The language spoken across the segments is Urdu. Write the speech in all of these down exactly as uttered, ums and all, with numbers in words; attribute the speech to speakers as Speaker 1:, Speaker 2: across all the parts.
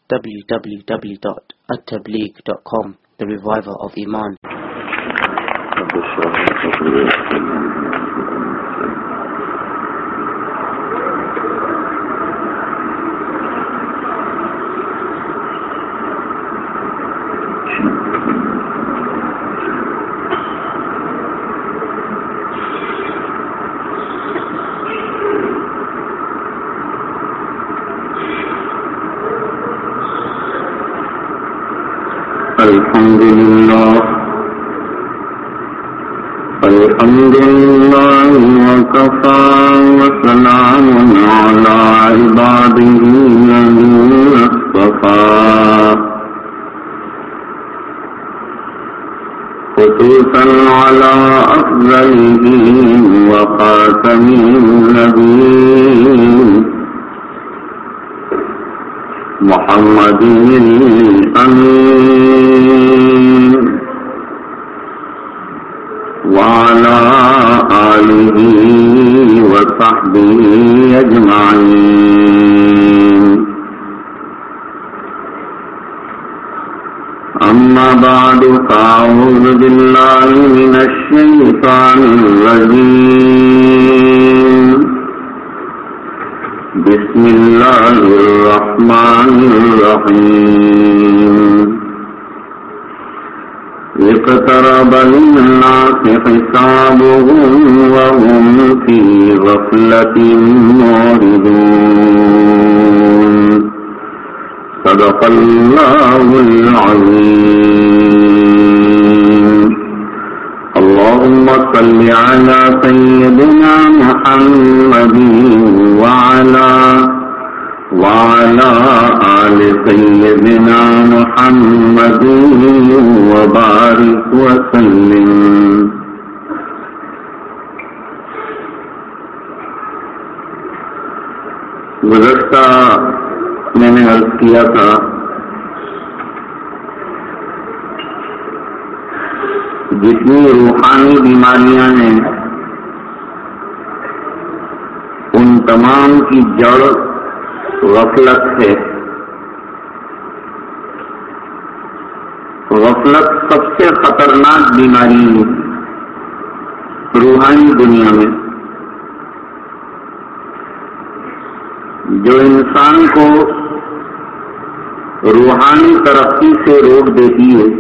Speaker 1: w w w dot at tabligh dot com, the reviver of Iman.
Speaker 2: الحمد لله الحمد لله وكفى وسلام على عباده الذين اصطفى خصوصا على أفضلهم وخاتم النبيين محمد الأمين وعلى آله وصحبه أجمعين. أما بعد فأعوذ بالله من الشيطان الرجيم. بسم الله الرحمن الرحيم. اقترب للناس حسابهم وهم في غفلة معرضون. صدق الله العظيم. اللهم صل على سيدنا محمد وعلى وعلى آل سيدنا محمد وبارك وسلم. گزشتہ میں نے عرض کیا تھا جتنی روحانی بیماریاں ہیں ان تمام کی جڑ غفلت ہے. غفلت سب سے خطرناک بیماری ہے روحانی دنیا میں، جو انسان کو روحانی ترقی سے روک دیتی ہے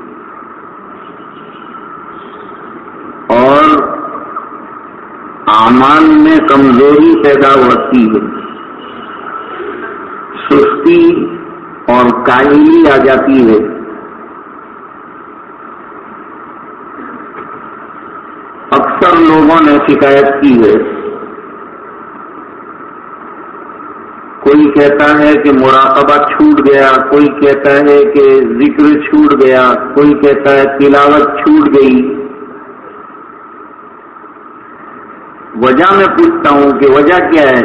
Speaker 2: اور اعمال میں کمزوری پیدا ہوتی ہے، سستی اور کاہلی آ جاتی ہے. اکثر لوگوں نے شکایت کی ہے، کوئی کہتا ہے کہ مراقبہ چھوٹ گیا، کوئی کہتا ہے کہ ذکر چھوٹ گیا، کوئی کہتا ہے تلاوت چھوٹ گئی. وجہ میں پوچھتا ہوں کہ وجہ کیا ہے؟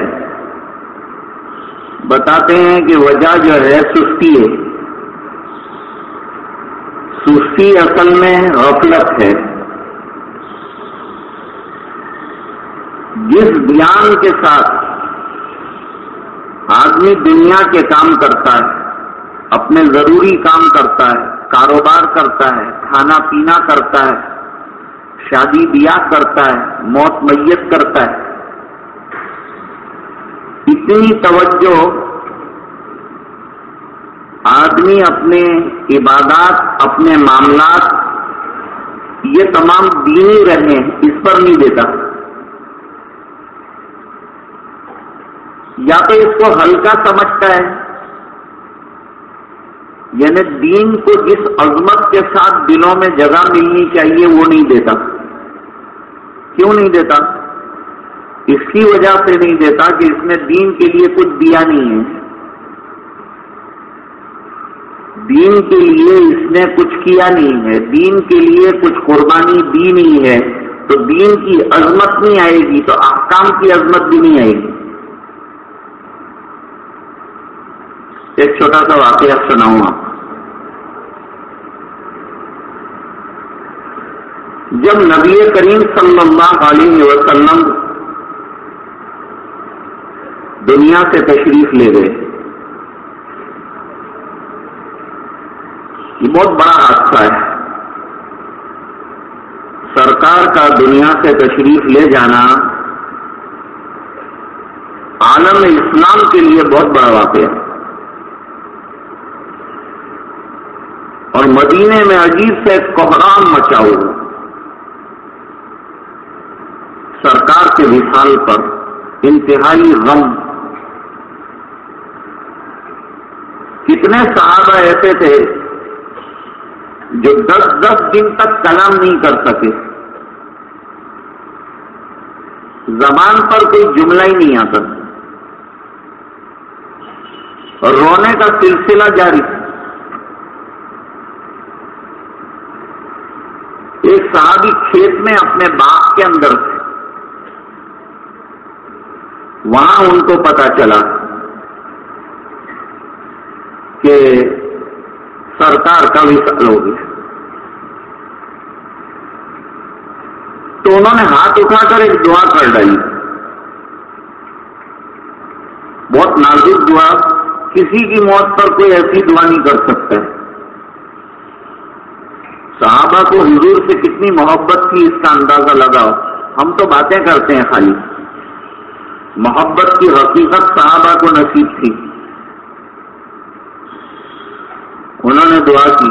Speaker 2: بتاتے ہیں کہ وجہ جو ہے سستی ہے. سستی اصل میں غفلت ہے. جس دھیان کے ساتھ آدمی دنیا کے کام کرتا ہے، اپنے ضروری کام کرتا ہے، کاروبار کرتا ہے، کھانا پینا کرتا ہے، شادی بیاہ کرتا ہے، موت میت کرتا ہے، اتنی توجہ آدمی اپنے عبادات، اپنے معاملات، یہ تمام دینی رہے اس پر نہیں دیتا. یا تو اس کو ہلکا سمجھتا ہے، یعنی دین کو جس عظمت کے ساتھ دلوں میں جگہ ملنی چاہیے وہ نہیں دیتا. کیوں نہیں دیتا؟ اس کی وجہ سے نہیں دیتا کہ اس نے دین کے لیے کچھ دیا نہیں ہے، دین کے لیے اس نے کچھ کیا نہیں ہے، دین کے لیے کچھ قربانی دی نہیں ہے، تو دین کی عظمت نہیں آئے گی تو احکام کی عظمت بھی نہیں آئے گی. ایک چھوٹا سا واقعہ سناؤں آپ. جب نبی کریم صلی اللہ علیہ وسلم دنیا سے تشریف لے گئے یہ بہت بڑا حادثہ ہے. سرکار کا دنیا سے تشریف لے جانا عالم اسلام کے لیے بہت بڑا واقعہ ہے. اور مدینے میں عجیب سے کوہرام مچا ہوا سرکار کے وصال پر، انتہائی غم. کتنے صحابہ ایسے تھے جو دس دس دن تک کلام نہیں کر سکے، زبان پر کوئی جملہ ہی نہیں آتا اور رونے کا سلسلہ جاری. ایک صحابی کھیت میں اپنے باغ کے اندر تھے، وہاں ان کو پتا چلا کہ سرکار کا وصال ہو گیا. تو انہوں نے ہاتھ اٹھا کر ایک دعا کر ڈالی، بہت نازک دعا. کسی کی موت پر کوئی ایسی دعا نہیں کر سکتا ہے. صحابہ کو حضور سے کتنی محبت تھی اس کا اندازہ لگاؤ. ہم تو باتیں کرتے ہیں خالی، محبت کی حقیقت صحابہ کو نصیب تھی. انہوں نے دعا کی،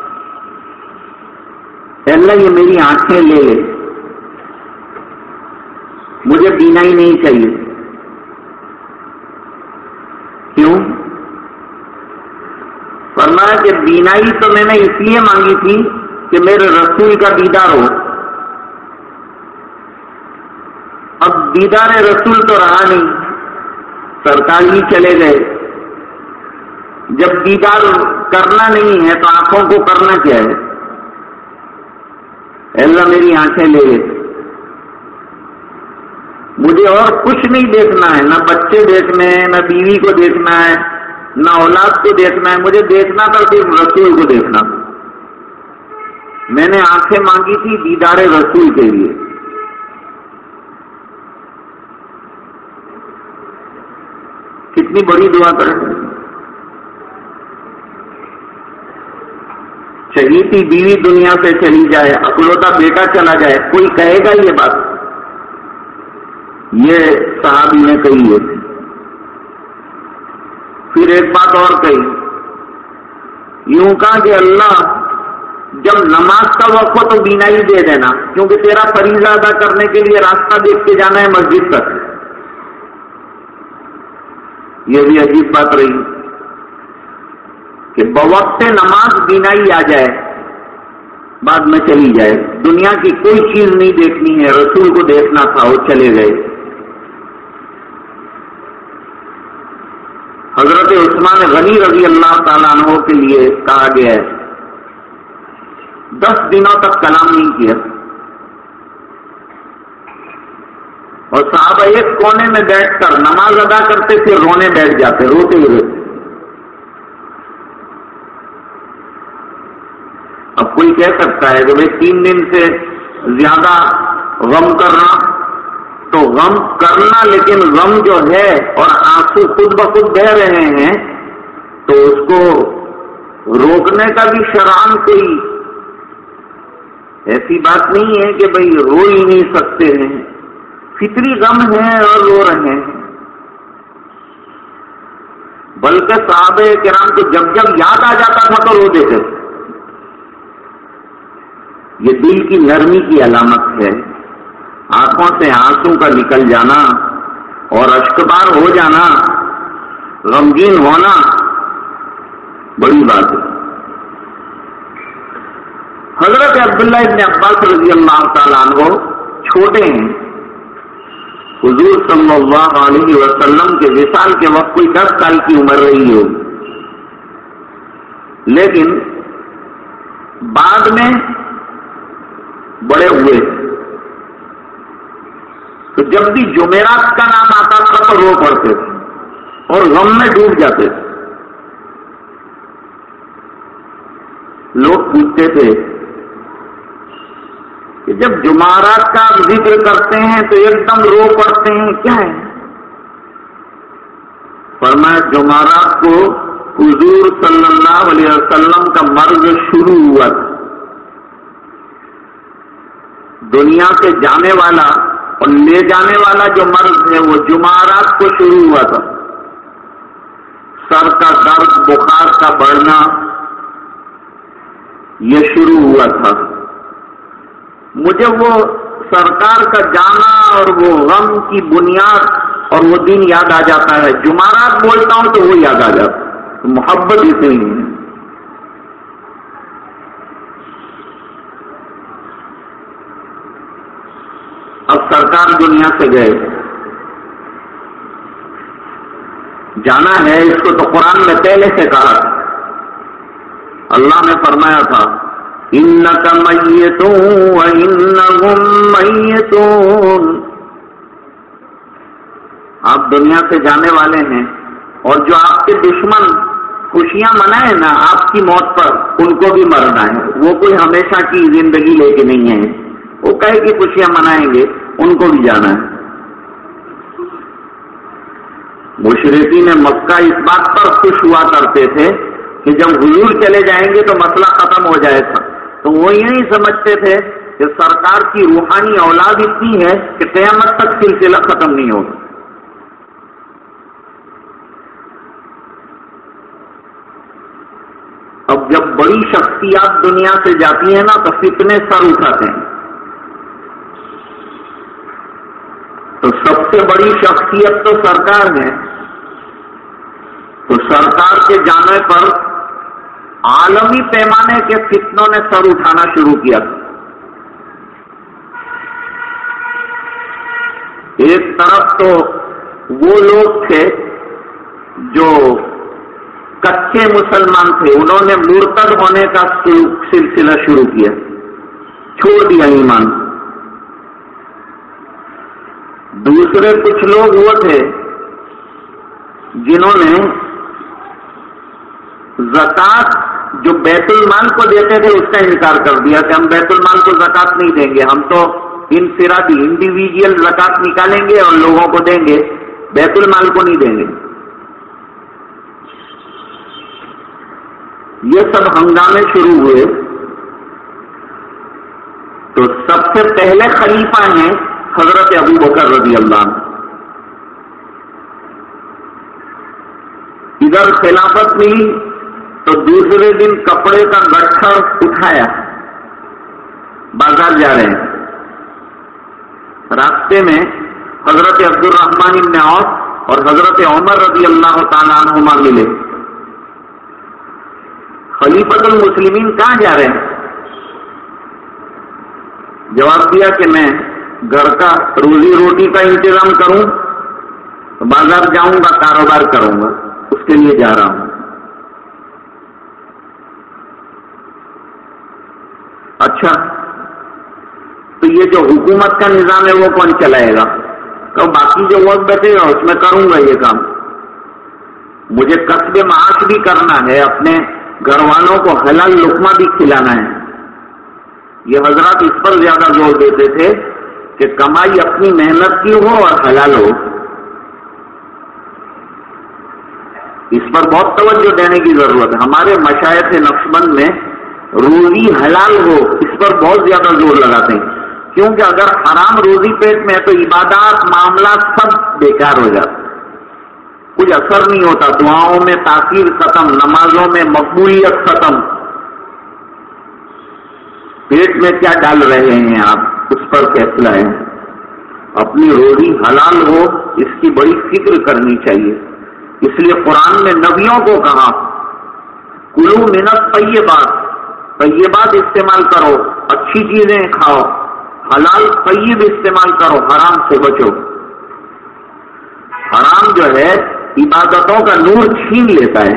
Speaker 2: اے اللہ یہ میری آنکھیں لے لے، مجھے بینائی نہیں چاہیے. کیوں؟ فرمایا کہ بینائی تو میں نے اس لیے مانگی تھی کہ میرے رسول کا دیدار ہو. اب دیدار رسول تو رہا نہیں، سرکار ہی چلے گئے. جب دیدار کرنا نہیں ہے تو آنکھوں کو کرنا کیا ہے؟ اے اللہ میری آنکھیں لے لے، مجھے اور کچھ نہیں دیکھنا ہے، نہ بچے دیکھنے ہیں، نہ بیوی کو دیکھنا ہے، نہ اولاد کو دیکھنا ہے. مجھے دیکھنا تھا صرف رسول کو دیکھنا. میں نے آنکھیں مانگی تھی دیدار رسول کے لیے. کتنی بڑی دعا کریں. چہیتی بیوی دنیا سے چلی جائے، اکلوتا بیٹا چلا جائے، کوئی کہے گا یہ بات؟ یہ صحابی نے کہی ہے. پھر ایک بات اور کہی، یوں کہا کہ اللہ جب نماز کا وقت ہو تو بینائی دے دینا، کیونکہ تیرا فریضہ ادا کرنے کے لیے راستہ دیکھ کے جانا ہے مسجد تک. یہ بھی عجیب بات رہی کہ بوقت نماز بینائی آ جائے، بعد میں چلی جائے. دنیا کی کوئی چیز نہیں دیکھنی ہے، رسول کو دیکھنا تھا، وہ چلے گئے. حضرت عثمان غنی رضی اللہ تعالیٰ عنہ کے لیے کہا گیا ہے دس دنوں تک کلام نہیں کیا، اور صحابہ ایک کونے میں بیٹھ کر نماز ادا کرتے پھر رونے بیٹھ جاتے، روتے ہی روتے. اب کوئی کہہ سکتا ہے کہ بھائی تین دن سے زیادہ غم کرنا، تو غم کرنا لیکن غم جو ہے اور آنسو خود بخود بہ رہے ہیں تو اس کو روکنے کا بھی شرعاً کوئی ایسی بات نہیں ہے کہ بھائی رو ہی نہیں سکتے ہیں. فطری غم ہے اور رو رہے ہیں. بلکہ صحابہ کرام کو جب جب یاد آ جاتا تھا تو رو دیتے تھے. یہ دل کی نرمی کی علامت ہے. آنکھوں سے آنسو کا نکل جانا اور اشکبار ہو جانا، غمگین ہونا بڑی بات ہے. حضرت عبداللہ ابن عباس رضی اللہ تعالیٰ عنہ چھوٹے ہیں. حضور صلی اللہ علیہ وسلم کے وصال کے وقت کوئی دس سال کی عمر رہی ہو، لیکن بعد میں بڑے ہوئے تو جب بھی جمعرات کا نام آتا تھا تو رو پڑتے تھے اور غم میں ڈوب جاتے تھے. لوگ پوچھتے تھے کہ جب جمعرات کا آپ ذکر کرتے ہیں تو ایک دم رو پڑتے ہیں، کیا ہے؟ فرمایا جمعرات کو حضور صلی اللہ علیہ وسلم کا مرض شروع ہوا تھا. دنیا سے جانے والا اور لے جانے والا جو مرض ہے وہ جمعرات کو شروع ہوا تھا. سر کا درد، بخار کا بڑھنا یہ شروع ہوا تھا. مجھے وہ سرکار کا جانا اور وہ غم کی بنیاد اور وہ دن یاد آ جاتا ہے. جمعرات بولتا ہوں تو وہ یاد آ جاتا ہے. محبت اتنی ہے. اب سرکار دنیا سے گئے، جانا ہے اس کو تو قرآن میں پہلے سے کہا. اللہ نے فرمایا تھا اِنَّكَ مَيِّتٌ وَإِنَّهُمْ مَيِّتُونَ. آپ دنیا سے جانے والے ہیں اور جو آپ کے دشمن خوشیاں منائیں نا آپ کی موت پر، ان کو بھی مرنا ہے. وہ کوئی ہمیشہ کی زندگی لے کے نہیں ہے. وہ کہے کہ خوشیاں منائیں گے، ان کو بھی جانا ہے. مشرکین مکہ اس بات پر خوش ہوا کرتے تھے کہ جب حضور چلے جائیں گے تو مسئلہ ختم ہو جائے گا. تو وہ یہ نہیں سمجھتے تھے کہ سرکار کی روحانی اولاد اتنی ہے کہ قیامت تک سلسلہ ختم نہیں ہوگا. اب جب بڑی شخصیات دنیا سے جاتی ہیں نا تو فتنے سر اٹھاتے ہیں. تو سب سے بڑی شخصیت تو سرکار ہے. تو سرکار کے جانے پر عالمی پیمانے کے فتنوں نے سر اٹھانا شروع کیا. ایک طرف تو وہ لوگ تھے جو کچے مسلمان تھے، انہوں نے مرتد ہونے کا سلسلہ شروع کیا، چھوڑ دیا ایمان. دوسرے کچھ لوگ وہ تھے جنہوں نے زکوٰۃ جو بیت المال کو دیتے تھے اس کا انکار کر دیا کہ ہم بیت المال کو زکوٰۃ نہیں دیں گے، ہم تو انفرادی انڈیویجول زکوٰۃ نکالیں گے اور لوگوں کو دیں گے، بیت المال کو نہیں دیں گے. یہ سب ہنگامے شروع ہوئے. تو سب سے پہلے خلیفہ ہیں حضرت ابو بکر رضی اللہ عنہ. ادھر خلافت ملی تو دوسرے دن کپڑے کا گٹھڑ اٹھایا، بازار جا رہے ہیں. راستے میں حضرت عبد الرحمن بن عوف اور حضرت عمر رضی اللہ تعالیٰ عنہما ملے. خلیفۃ المسلمین کہاں جا رہے ہیں؟ جواب دیا کہ میں گھر کا روزی روٹی کا انتظام کروں تو بازار جاؤں گا، کاروبار کروں گا، اس کے لیے جا رہا ہوں. اچھا تو یہ جو حکومت کا نظام ہے وہ کون چلائے گا؟ تو باقی جو وقت بیٹھے گا اس میں کروں گا یہ کام. مجھے کسب معاش بھی کرنا ہے، اپنے گھر والوں کو حلال لقمہ بھی کھلانا ہے. یہ حضرات اس پر زیادہ زور دیتے تھے کہ کمائی اپنی محنت کی ہو اور حلال ہو. اس پر بہت توجہ دینے کی ضرورت ہے. ہمارے مشائخ نقشبند میں روزی حلال ہو اس پر بہت زیادہ زور لگاتے ہیں، کیونکہ اگر حرام روزی پیٹ میں ہے تو عبادات معاملات سب بیکار ہو جاتے، کچھ اثر نہیں ہوتا. دعاؤں میں تاثیر ختم، نمازوں میں مقبولیت ختم. پیٹ میں کیا ڈال رہے ہیں آپ اس پر فیصلہ ہے. اپنی روزی حلال ہو اس کی بڑی فکر کرنی چاہیے. اس لیے قرآن میں نبیوں کو کہا کلو من الطیبات، طیبات استعمال کرو، اچھی چیزیں کھاؤ، حلال طیب استعمال کرو، حرام سے بچو. حرام جو ہے عبادتوں کا نور چھین لیتا ہے.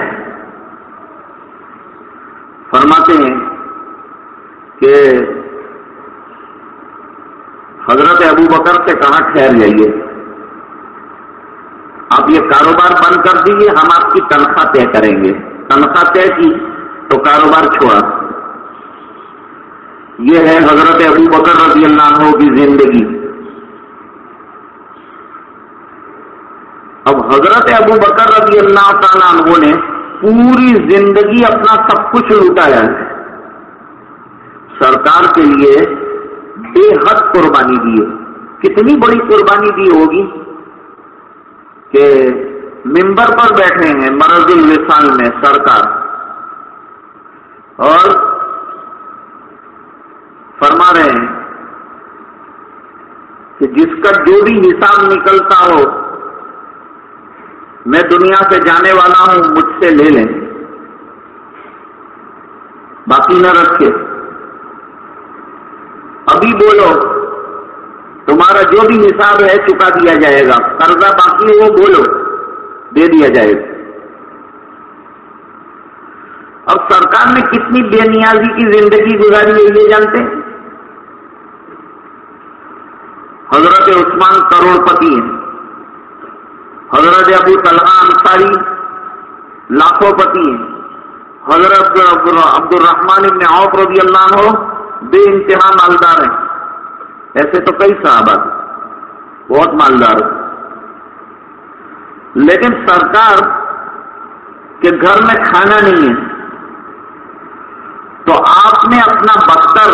Speaker 2: فرماتے ہیں کہ حضرت ابو بکر سے کہا ٹھہر جائیے، آپ یہ کاروبار بند کر دیجیے، ہم آپ کی تنخواہ طے کریں گے. تنخواہ طے کی تو کاروبار چھوڑا. یہ ہے حضرت ابو بکر رضی اللہ عنہ کی زندگی. اب حضرت ابو بکر رضی اللہ تعالیٰ عنہ نے پوری زندگی اپنا سب کچھ لوٹایا ہے، سرکار کے لیے بے حد قربانی دی ہے۔ کتنی بڑی قربانی دی ہوگی کہ منبر پر بیٹھے ہیں مرض الوصال میں سرکار، اور فرما رہے ہیں کہ جس کا جو بھی حساب نکلتا ہو میں دنیا سے جانے والا ہوں، مجھ سے لے لیں، باقی نہ رکھے، ابھی بولو تمہارا جو بھی حساب ہے چکا دیا جائے گا، قرضہ باقی ہے وہ بولو دے دیا جائے گا۔ اب سرکار نے کتنی بے نیازی کی زندگی گزاری ہے یہ جانتے ہیں؟ حضرت عثمان کروڑ پتی ہیں، حضرت ابو طلحہ انصاری لاکھوں پتی ہیں، حضرت عبد الرحمن ابن عوف رضی اللہ عنہ بے انتہا مالدار ہیں، ایسے تو کئی صحابہ بہت مالدار ہیں، لیکن سرکار کے گھر میں کھانا نہیں ہے تو آپ نے اپنا بستر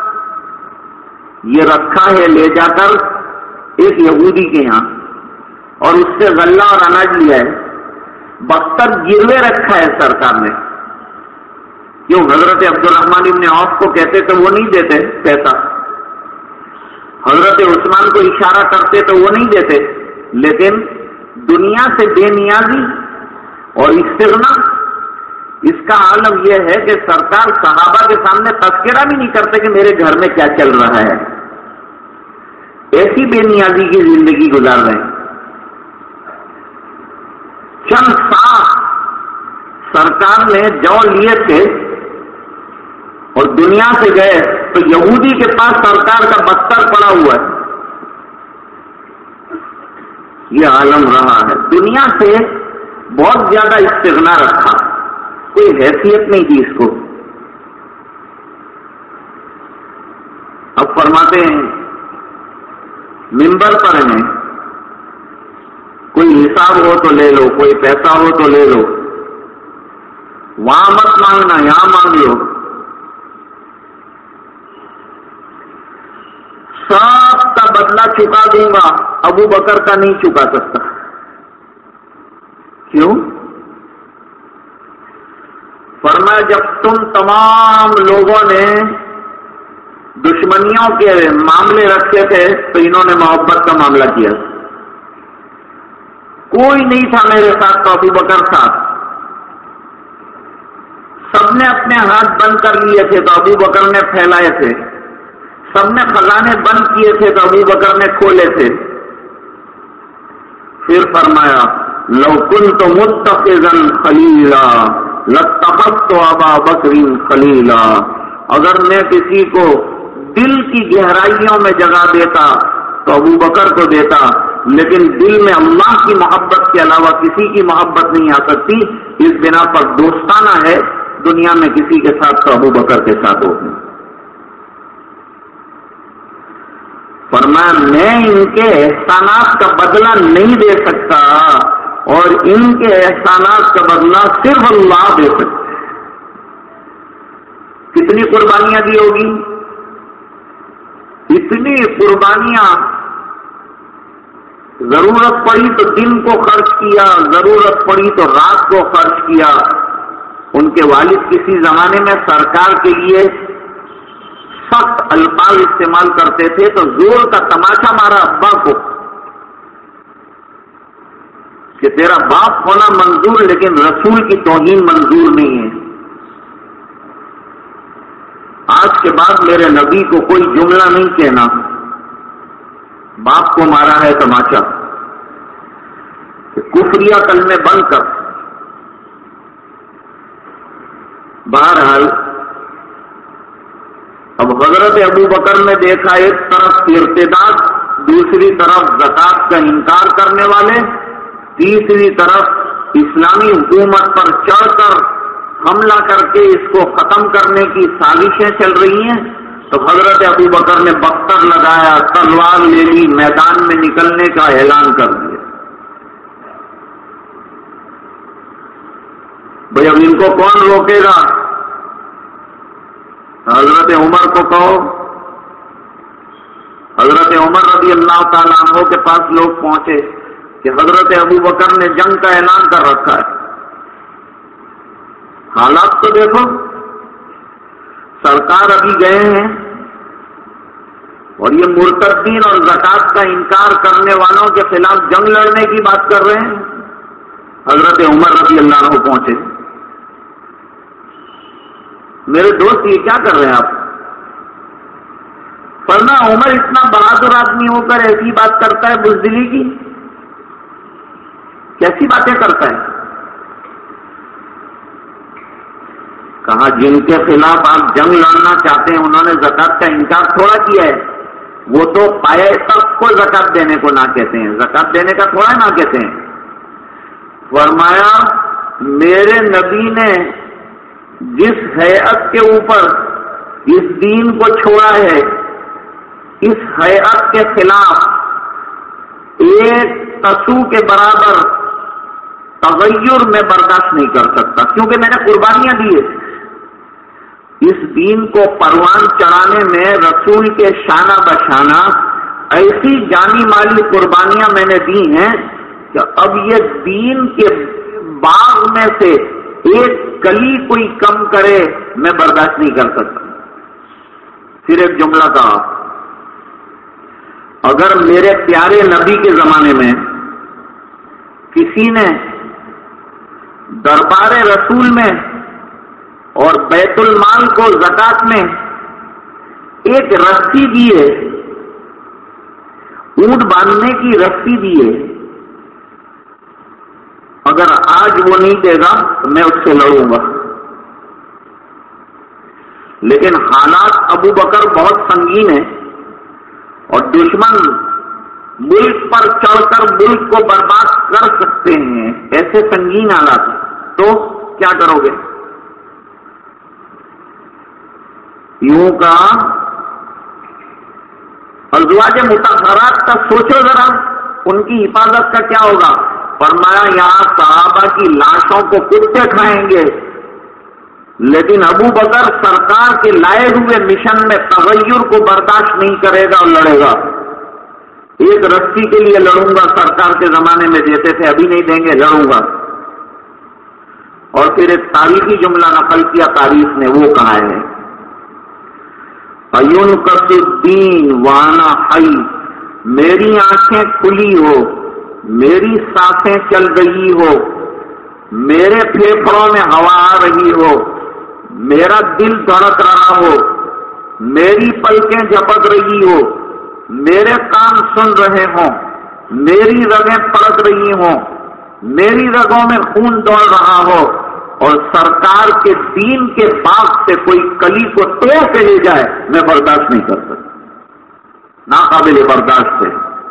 Speaker 2: یہ رکھا ہے لے جا کر ایک یہودی کے یہاں، اور اس سے غلہ اور اناج لیا ہے، بستر گروے رکھا ہے سرکار نے۔ کیوں؟ حضرت عبد الرحمن ابن عوف کو کہتے تو وہ نہیں دیتے پیسہ، حضرت عثمان کو اشارہ کرتے تو وہ نہیں دیتے، لیکن دنیا سے بے نیازی اور استغنا، اس کا عالم یہ ہے کہ سرکار صحابہ کے سامنے تذکرہ بھی نہیں کرتے کہ میرے گھر میں کیا چل رہا ہے، ایسی بے نیازی کی زندگی گزار رہے ہیں۔ چند سال سرکار نے جو لیے تھے اور دنیا سے گئے تو یہودی کے پاس سرکار کا بستر پڑا ہوا ہے، یہ عالم رہا ہے۔ دنیا سے بہت زیادہ استغنا رکھا، کوئی حیثیت نہیں تھی اس کو۔ اب فرماتے ہیں منبر پر ہیں، کوئی حساب ہو تو لے لو، کوئی پیسہ ہو تو لے لو، وہاں مت مانگنا یہاں مانگ لو، سب کا بدلہ چکا دوں گا، ابو بکر کا نہیں چکا سکتا۔ کیوں؟ فرمایا جب تم تمام لوگوں نے دشمنیوں کے معاملے رکھے تھے تو انہوں نے محبت کا معاملہ کیا، کوئی نہیں تھا میرے ساتھ تو ابو بکر ساتھ، سب نے اپنے ہاتھ بند کر لیے تھے تو ابو بکر نے پھیلائے تھے، سب نے خزانے بند کیے تھے تو ابو بکر نے کھولے تھے۔ پھر فرمایا لو کنت متخذا خلیلا لاتخذت ابا بکر خلیلا، اگر میں کسی کو دل کی گہرائیوں میں جگہ دیتا تو ابو بکر کو دیتا، لیکن دل میں اللہ کی محبت کے علاوہ کسی کی محبت نہیں آ سکتی، اس بنا پر دوستانہ ہے دنیا میں کسی کے ساتھ تو ابو بکر کے ساتھ ہو۔ فرمایا میں ان کے احسانات کا بدلہ نہیں دے سکتا اور ان کے احسانات کا بدلہ صرف اللہ دے سکتا ہے۔ کتنی قربانیاں دی ہوگی؟ اتنی قربانیاں، ضرورت پڑی تو دن کو خرچ کیا، ضرورت پڑی تو رات کو خرچ کیا۔ ان کے والد کسی زمانے میں سرکار کے لیے سخت الفاظ استعمال کرتے تھے تو زور کا تماشا مارا ابا کو کہ تیرا باپ ہونا منظور لیکن رسول کی توہین منظور نہیں ہے، آج کے بعد میرے نبی کو کوئی جملہ نہیں کہنا۔ باپ کو مارا ہے تماشا، کفریہ کلمے بند کر۔ بہرحال اب حضرت ابو بکر نے دیکھا ایک طرف ارتداد، دوسری طرف زکات کا انکار کرنے والے، تیسری طرف اسلامی حکومت پر چڑھ کر حملہ کر کے اس کو ختم کرنے کی سازشیں چل رہی ہیں، تو حضرت ابو بکر نے بختر لگایا، تلوار لے لی، میدان میں نکلنے کا اعلان کر دیا۔ بھئی اب ان کو کون روکے گا؟ حضرت عمر کو کہو. حضرت عمر رضی اللہ تعالیٰ عنہ کے پاس لوگ پہنچے کہ حضرت ابو بکر نے جنگ کا اعلان کر رکھا ہے. حالات تو دیکھو، سرکار ابھی گئے ہیں اور یہ مرتدین اور زکات کا انکار کرنے والوں کے خلاف جنگ لڑنے کی بات کر رہے ہیں. حضرت عمر رضی اللہ عنہ پہنچے. میرے دوست یہ کیا کر رہے ہیں آپ؟ فرنا عمر اتنا بہادر آدمی ہو کر ایسی بات کرتا ہے بزدلی کی؟ کیسی باتیں کرتا ہے؟ کہا جن کے خلاف آپ جنگ لڑنا چاہتے ہیں انہوں نے زکات کا انکار تھوڑا کیا ہے. وہ تو پائے تک کو زکات دینے کو نہ کہتے ہیں، زکات دینے کا تھوڑا نہ کہتے ہیں. فرمایا میرے نبی نے جس ہیئت کے اوپر اس دین کو چھوڑا ہے، اس ہیئت کے خلاف ایک تسو کے برابر تغیر میں برداشت نہیں کر سکتا، کیونکہ میں نے قربانیاں دی ہے. اس دین کو پروان چڑھانے میں رسول کے شانہ بشانہ ایسی جانی مالی قربانیاں میں نے دی ہیں کہ اب یہ دین کے باغ میں سے ایک کلی کوئی کم کرے میں برداشت نہیں کر سکتا. پھر ایک جملہ کہا، اگر میرے پیارے نبی کے زمانے میں کسی نے دربار رسول میں اور بیت المال کو زکات میں ایک رسی دیے، اونٹ باندھنے کی رسی دیے، اگر آج وہ نہیں دے گا تو میں اس سے لڑوں گا. لیکن حالات ابو بکر بہت سنگین ہیں اور دشمن ملک پر چڑھ کر ملک کو برباد کر سکتے ہیں، ایسے سنگین حالات ہیں. تو کیا کرو گے؟ یوں کہا ازواج مطہرات کا سوچو ذرا، ان کی حفاظت کا کیا ہوگا؟ فرمایا یہاں صحابہ کی لاشوں کو کتے کھائیں گے، لیکن ابو بکر سرکار کے لائے ہوئے مشن میں تغیر کو برداشت نہیں کرے گا اور لڑے گا. ایک رسی کے لیے لڑوں گا، سرکار کے زمانے میں دیتے تھے، ابھی نہیں دیں گے، لڑوں گا. اور پھر ایک تاریخی جملہ نقل کیا تاریخ نے، وہ کہا ہے اَيُنْقَصُ الدِّينُ وَأَنَا حَيٌّ، میری آنکھیں کھلی ہو، میری سانسیں چل رہی ہو، میرے پھیپھڑوں میں ہوا آ رہی ہو، میرا دل دھڑک رہا ہو، میری پلکیں جھپک رہی ہو، میرے کان سن رہے ہوں، میری رگیں پڑک رہی ہوں، میری رگوں میں خون دوڑ رہا ہو، اور سرکار کے دین کے باغ سے کوئی کلی کو توڑ کے لے جائے، میں برداشت نہیں کر سکتا، ناقابل برداشت ہے.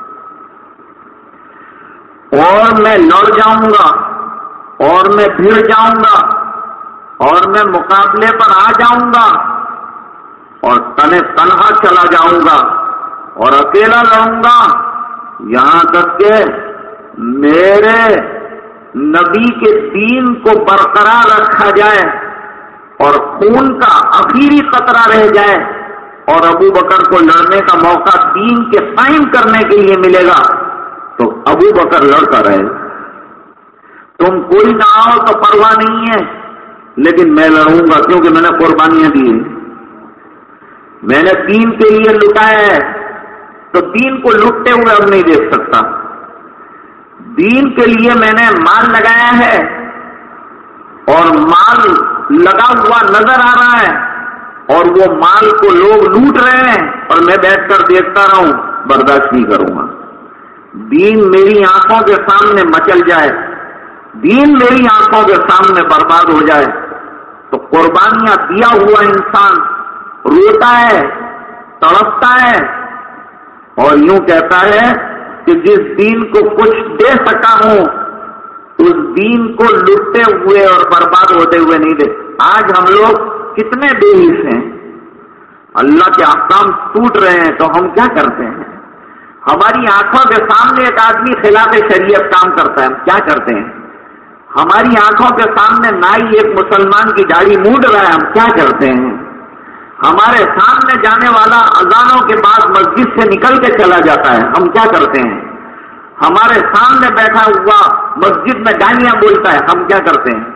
Speaker 2: اور میں لڑ جاؤں گا، اور میں بھیڑ جاؤں گا، اور میں مقابلے پر آ جاؤں گا، اور تنے تنہا چلا جاؤں گا، اور اکیلا لڑوں گا، یہاں تک کہ میرے نبی کے دین کو برقرار رکھا جائے اور خون کا آخری قطرہ رہ جائے، اور ابو بکر کو لڑنے کا موقع دین کے قائم کرنے کے لیے ملے گا تو ابو بکر لڑتا رہے. تم کوئی نہ آؤ تو پرواہ نہیں ہے، لیکن میں لڑوں گا، کیونکہ میں نے قربانیاں دی ہیں، میں نے دین کے لیے لٹایا ہے، تو دین کو لٹتے ہوئے اب نہیں دیکھ سکتا. دین کے لیے میں نے مال لگایا ہے اور مال لگا ہوا نظر آ رہا ہے، اور وہ مال کو لوگ لوٹ رہے ہیں اور میں بیٹھ کر دیکھتا رہوں، برداشت نہیں کروں گا. دین میری آنکھوں کے سامنے مچل جائے، دین میری آنکھوں کے سامنے برباد ہو جائے تو قربانیاں دیا ہوا انسان روتا ہے، تڑپتا ہے اور یوں کہتا ہے کہ جس دین کو کچھ دے سکا ہوں اس دین کو لٹتے ہوئے اور برباد ہوتے ہوئے نہیں دے. آج ہم لوگ کتنے بے حس ہیں، اللہ کے احکام ٹوٹ رہے ہیں تو ہم کیا کرتے ہیں؟ ہماری آنکھوں کے سامنے ایک آدمی خلاف شریعت کام کرتا ہے، ہم کیا کرتے ہیں؟ ہماری آنکھوں کے سامنے نائی ایک مسلمان کی داڑھی مونڈ رہا ہے، ہم کیا کرتے ہیں؟ ہمارے سامنے جانے والا اذانوں کے بعد مسجد سے نکل کے چلا جاتا ہے، ہم کیا کرتے ہیں؟ ہمارے سامنے بیٹھا ہوا مسجد میں گالیاں بولتا ہے، ہم کیا کرتے ہیں؟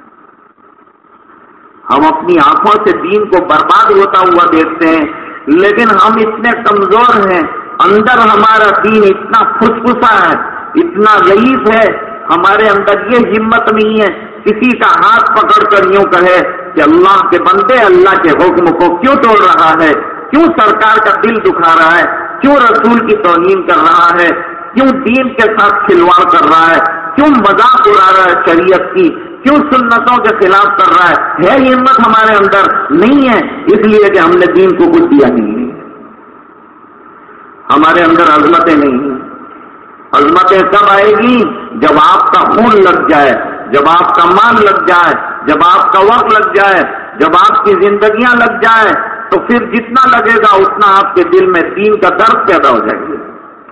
Speaker 2: ہم اپنی آنکھوں سے دین کو برباد ہوتا ہوا دیکھتے ہیں، لیکن ہم اتنے کمزور ہیں، اندر ہمارا دین اتنا پھسپھسا ہے، اتنا ضعیف ہے، ہمارے اندر یہ ہمت نہیں ہے کسی کا ہاتھ پکڑ کر یوں کہے کہ اللہ کے بندے اللہ کے حکم کو کیوں توڑ رہا ہے، کیوں سرکار کا دل دکھا رہا ہے، کیوں رسول کی توہین کر رہا ہے، کیوں دین کے ساتھ کھلواڑ کر رہا ہے، کیوں مذاق اڑا رہا ہے شریعت کی، کیوں سنتوں کے خلاف کر رہا ہے؟ ہے ہمت ہمارے اندر نہیں ہے، اس لیے کہ ہم نے دین کو کچھ دیا نہیں ہے، ہمارے اندر عظمتیں نہیں ہیں۔ عظمتیں کب آئے گی؟ جب آپ کا خون لگ جائے، جب آپ کا مال لگ جائے، جب آپ کا وقت لگ جائے، جب آپ کی زندگیاں لگ جائے، تو پھر جتنا لگے گا اتنا آپ کے دل میں دین کا درد پیدا ہو جائے گا۔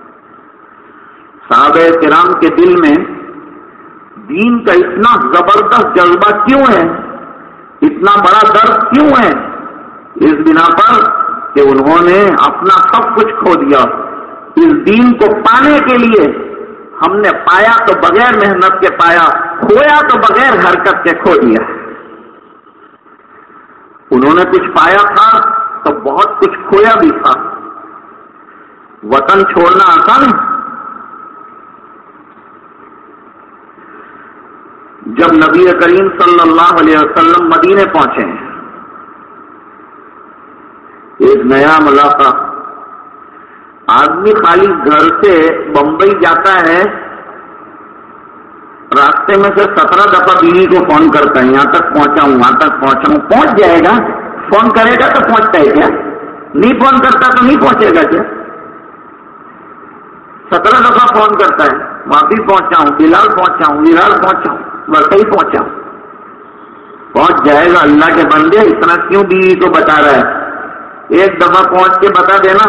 Speaker 2: صحابہ کرام کے دل میں دین کا اتنا زبردست جذبہ کیوں ہے، اتنا بڑا درد کیوں ہے؟ اس بنا پر کہ انہوں نے اپنا سب کچھ کھو دیا اس دین کو پانے کے لیے۔ ہم نے پایا تو بغیر محنت کے پایا، کھویا تو بغیر حرکت کے کھو دیا۔ انہوں نے کچھ پایا تھا تو بہت کچھ کھویا بھی تھا۔ وطن چھوڑنا آسان ہے؟ جب نبی کریم صلی اللہ علیہ وسلم مدینے پہنچے، ایک نیا ملاقہ، آدمی خالی گھر سے بمبئی جاتا ہے، راستے میں سے سترہ دفعہ بیوی کو فون کرتا ہے، یہاں تک پہنچا ہوں، وہاں تک پہنچا ہوں، پہنچ جائے گا، فون کرے گا تو پہنچتا ہے کیا؟ نہیں فون کرتا تو نہیں پہنچے گا کیا؟ سترہ دفعہ فون کرتا ہے، وہاں بھی پہنچا ہوں، بلال پہنچا ہوں، ویرال پہنچا ہوں، وسئی پہنچا ہوں، پہنچ جائے گا۔ اللہ کے بندے اتنا کیوں بیوی کو بتا رہا ہے؟ ایک دفعہ پہنچ کے بتا دینا،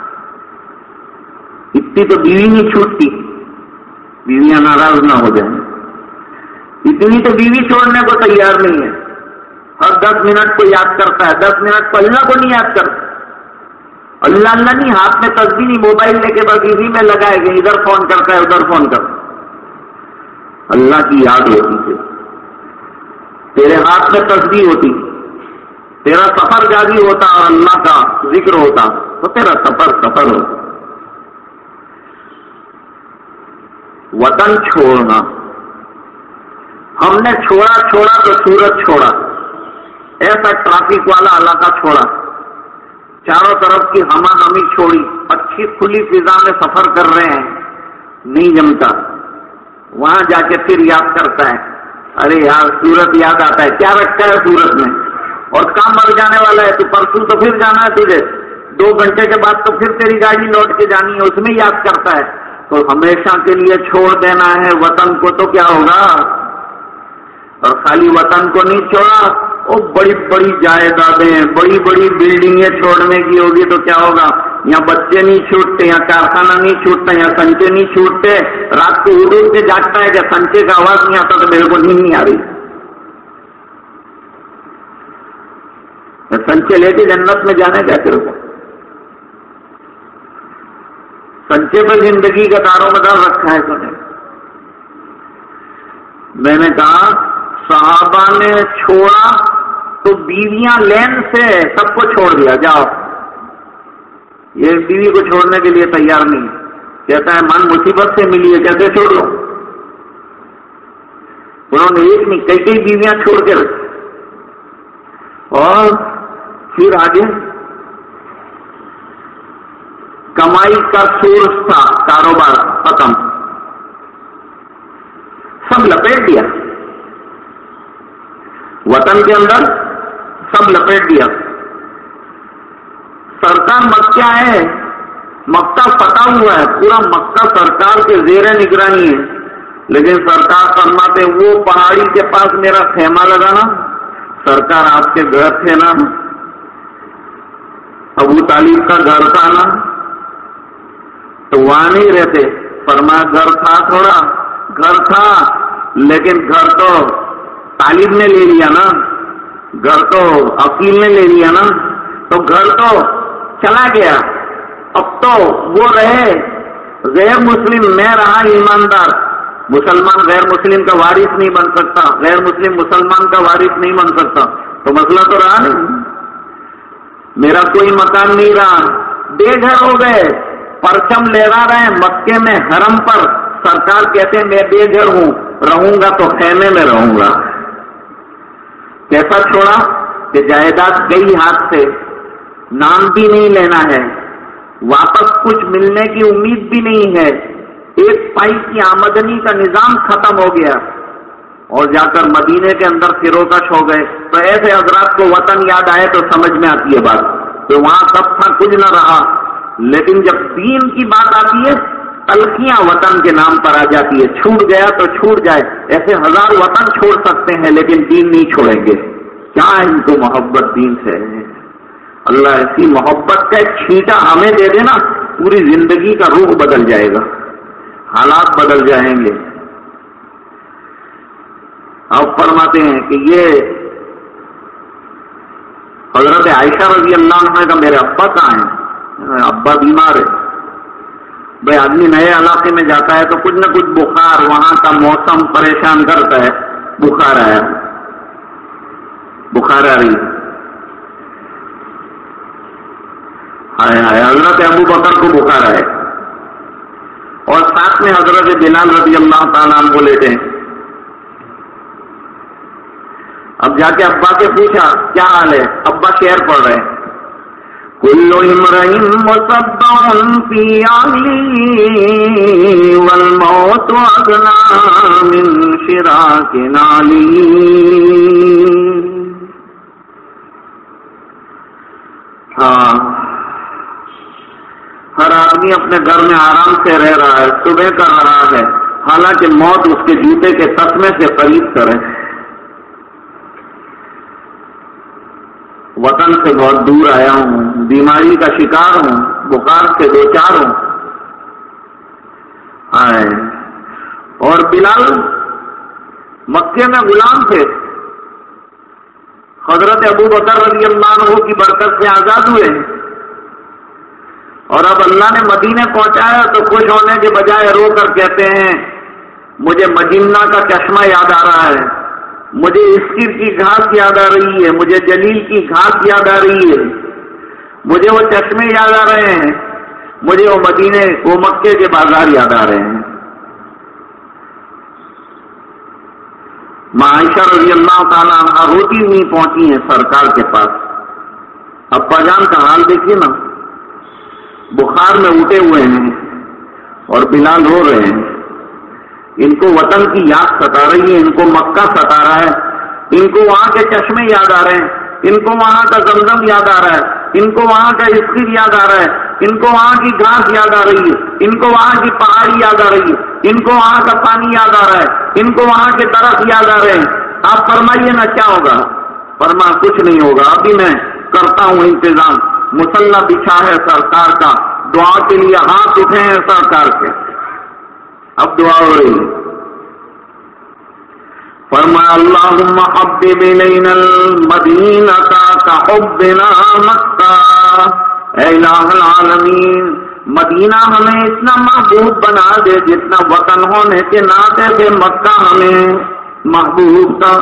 Speaker 2: اتنی تو بیوی نہیں چھوٹتی، بیویاں ناراض نہ ہو جائیں، اتنی تو بیوی چھوڑنے کو تیار نہیں ہے، ہر دس منٹ کو یاد کرتا ہے، دس منٹ کو اللہ کو نہیں یاد کرتا، اللہ اللہ نہیں، ہاتھ میں تسبیح نہیں، موبائل لے کے بس اسی میں لگائے گا، ادھر فون کرتا ہے ادھر فون کرتا ہے۔ اللہ کی یاد ہوتی ہے، تیرے ہاتھ میں تسبیح ہوتی، تیرا سفر جاری ہوتا اور اللہ کا ذکر ہوتا تو تیرا سفر سفر ہوتا۔ وطن چھوڑنا، ہم نے چھوڑا چھوڑا تو سورج چھوڑا، ایسا ٹریفک والا علاقہ چھوڑا، چاروں طرف کی ہما ہمی چھوڑی، اچھی کھلی فضا میں سفر کر رہے ہیں، نہیں جمتا، وہاں جا کے پھر یاد کرتا ہے، ارے یار سورت یاد آتا ہے، کیا رکھتا ہے سورت میں، اور کام مر جانے والا ہے، تو پرسوں تو پھر جانا ہے تجھے، دو گھنٹے کے بعد تو پھر تیری گاڑی لوٹ کے جانی ہے، اس میں یاد کرتا ہے، تو ہمیشہ کے لیے چھوڑ دینا ہے وطن کو تو کیا ہوگا؟ اور خالی وطن کو نہیں چھوڑا، وہ بڑی بڑی جائیدادیں، بڑی بڑی بلڈنگیں چھوڑنے کی ہوگی تو کیا ہوگا؟ یہاں بچے نہیں چھوٹتے، یہاں کارخانہ نہیں چھوٹتا، یہاں سنچے نہیں چھوٹتے، رات کو اڑ اڑ کے جاگتا ہے کہ سنچے کا آواز نہیں آتا تو میرے کو نیند نہیں آ رہی، سنچے لے کے جنت میں جانے کا پھر سنچے پر زندگی کا دار و مدار رکھا ہے تو نے۔ میں نے کہا صحابہ نے چھوڑا تو بیویاں لین سے سب کو چھوڑ دیا، جاؤ، یہ بیوی کو چھوڑنے کے لیے تیار نہیں، کہتا ہے من مصیبت سے ملی ہے، کیسے چھوڑ لو؟ انہوں نے ایک نہیں کئی کئی بیویاں چھوڑ کے رکھی، اور پھر آگے کمائی کا سورس تھا، کاروبار ختم، سب لپیٹ دیا، وطن کے اندر سب لپیٹ دیا۔ سرکار مکہ ہے، مکہ فتح ہوا ہے، پورا مکہ سرکار کے زیر نگرانی ہے، لیکن سرکار فرماتے وہ پہاڑی کے پاس میرا خیمہ لگانا، سرکار آپ کے گھر تھے نا، ابو طالب کا گھر تھا نا، تو وہاں نہیں رہتے، فرمایا گھر تھا، تھوڑا گھر تھا لیکن گھر تو طالب نے لے لیا نا، گھر تو عقیل نے لے لیا نا، تو گھر تو چلا گیا. اب تو وہ رہے غیر مسلم، میں رہا ایماندار. مسلمان غیر مسلم کا وارث نہیں بن سکتا، غیر مسلم مسلمان کا وارث نہیں بن سکتا، تو مسئلہ تو رہا نہیں. میرا کوئی مکان نہیں رہا، بے گھر ہو گئے، پرچم لہرا رہے ہیں مکے میں حرم پر. سرکار کہتے ہیں میں بے گھر ہوں، رہوں گا تو خیمے میں رہوں گا. کیسا چھوڑا کہ جائیداد گئی ہاتھ سے، نام بھی نہیں لینا ہے، واپس کچھ ملنے کی امید بھی نہیں ہے، ایک پائی کی آمدنی کا نظام ختم ہو گیا، اور جا کر مدینے کے اندر فروکش ہو گئے. تو ایسے حضرات کو وطن یاد آئے تو سمجھ میں آتی ہے بات کہ وہاں سب تھا کچھ نہ رہا. لیکن جب دین کی بات آتی ہے تلخیاں وطن کے نام پر آ جاتی ہے. چھوٹ گیا تو چھوٹ جائے، ایسے ہزار وطن چھوڑ سکتے ہیں لیکن دین نہیں چھوڑیں گے. کیا ان کو محبت دین سے ہے. اللہ ایسی محبت کا ایک چھینٹا ہمیں دے دینا، پوری زندگی کا روح بدل جائے گا، حالات بدل جائیں گے. اب فرماتے ہیں کہ یہ حضرت عائشہ رضی اللہ عنہ کا میرے ابا کہاں ہیں؟ ابا بیمار ہے. بھائی آدمی نئے علاقے میں جاتا ہے تو کچھ نہ کچھ بخار، وہاں کا موسم پریشان کرتا ہے. بخار آیا، بخار آ رہی ہے. آئے آئے حضرت ابو بکر کو بخار آئے اور ساتھ میں حضرت بلال رضی اللہ تعالیٰ عنہ کو لیتے ہیں. اب جا کے ابا سے پوچھا کیا حال ہے؟ ابا شعر پڑھ رہے ہیں. کل امرئ مصبح فی علی والموت اغنی من شراک نالی. ہاں، ہر آدمی اپنے گھر میں آرام سے رہ رہا ہے، صبح کر رہا ہے، حالانکہ موت اس کے جوتے کے تسمے سے قریب کرے. وطن سے بہت دور آیا ہوں، بیماری کا شکار ہوں، بخار سے دو چار ہوں. آئے اور بلال مکے میں غلام تھے، حضرت ابو بکر رضی اللہ عنہ کی برکت سے آزاد ہوئے، اور اب اللہ نے مدینے پہنچایا تو خوش ہونے کے بجائے رو کر کہتے ہیں مجھے مجنہ کا چشمہ یاد آ رہا ہے، مجھے اسکر کی گھاس یاد آ رہی ہے، مجھے جلیل کی گھاس یاد آ رہی ہے، مجھے وہ چشمے یاد آ رہے ہیں، مجھے وہ مدینے وہ مکے کے بازار یاد آ رہے ہیں. ماں عائشہ رضی اللہ تعالیٰ عنہ روتی ہوئی پہنچی ہیں سرکار کے پاس. ابا جان کا حال دیکھیے نا، بخار میں اٹھے ہوئے ہیں اور بلال رو رہے ہیں. ان کو وطن کی یاد ستا رہی ہے، ان کو مکہ ستا رہا ہے، ان کو وہاں کے چشمے یاد آ رہے ہیں، ان کو وہاں کا زمزم یاد آ رہا ہے، ان کو وہاں کا اسکر یاد آ رہا ہے، ان کو وہاں کی گھاس یاد آ رہی ہے، ان کو وہاں کی پہاڑی یاد آ رہی ہے، ان کو وہاں کا پانی یاد آ رہا ہے، ان کو وہاں کے درخت یاد آ رہے ہیں. آپ فرمائیے نا کیا ہوگا؟ فرما کچھ نہیں ہوگا، ابھی میں کرتا ہوں انتظام. مصلی بچھا ہے سرکار کا، دعا کے لیے ہاتھ اٹھے ہیں سرکار کے. اب دعا ہو رہی ہے. فرمایا اللہم حبب الینا المدینہ کحبنا مکہ. اے الہ العالمین، مدینہ ہمیں اتنا محبوب بنا دے جتنا وطن ہونے کے ناطے سے مکہ ہمیں محبوب تھا.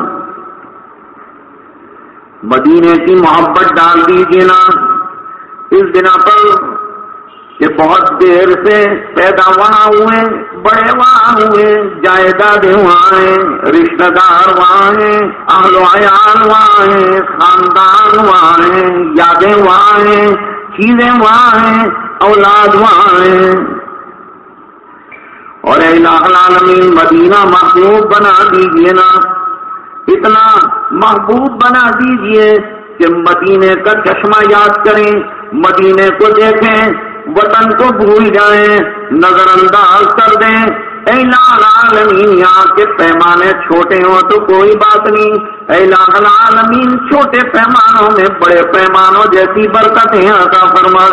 Speaker 2: مدینے کی محبت ڈال دیجیے نا اس بنا پر کہ بہت دیر سے پیدا وہاں ہوئے، بڑے وہاں ہوئے، جائیداد وہاں ہیں، رشتہ دار وہاں ہیں، اہل و عیال وہاں ہیں، خاندان وہاں ہیں، یادیں وہاں ہیں، چیزیں وہاں ہیں، اولاد وہاں ہیں. اور اے الہ العالمین مدینہ محبوب بنا دیجیے نا، اتنا محبوب بنا دیجیے کہ مدینے کا چشمہ یاد کریں، مدینے کو دیکھیں، وطن کو بھول جائیں، نظر انداز کر دیں. اے الہ العالمین یہاں کے پیمانے چھوٹے ہوں تو کوئی بات نہیں، اے الہ العالمین چھوٹے پیمانوں میں بڑے پیمانوں جیسی برکتیں عطا فرما.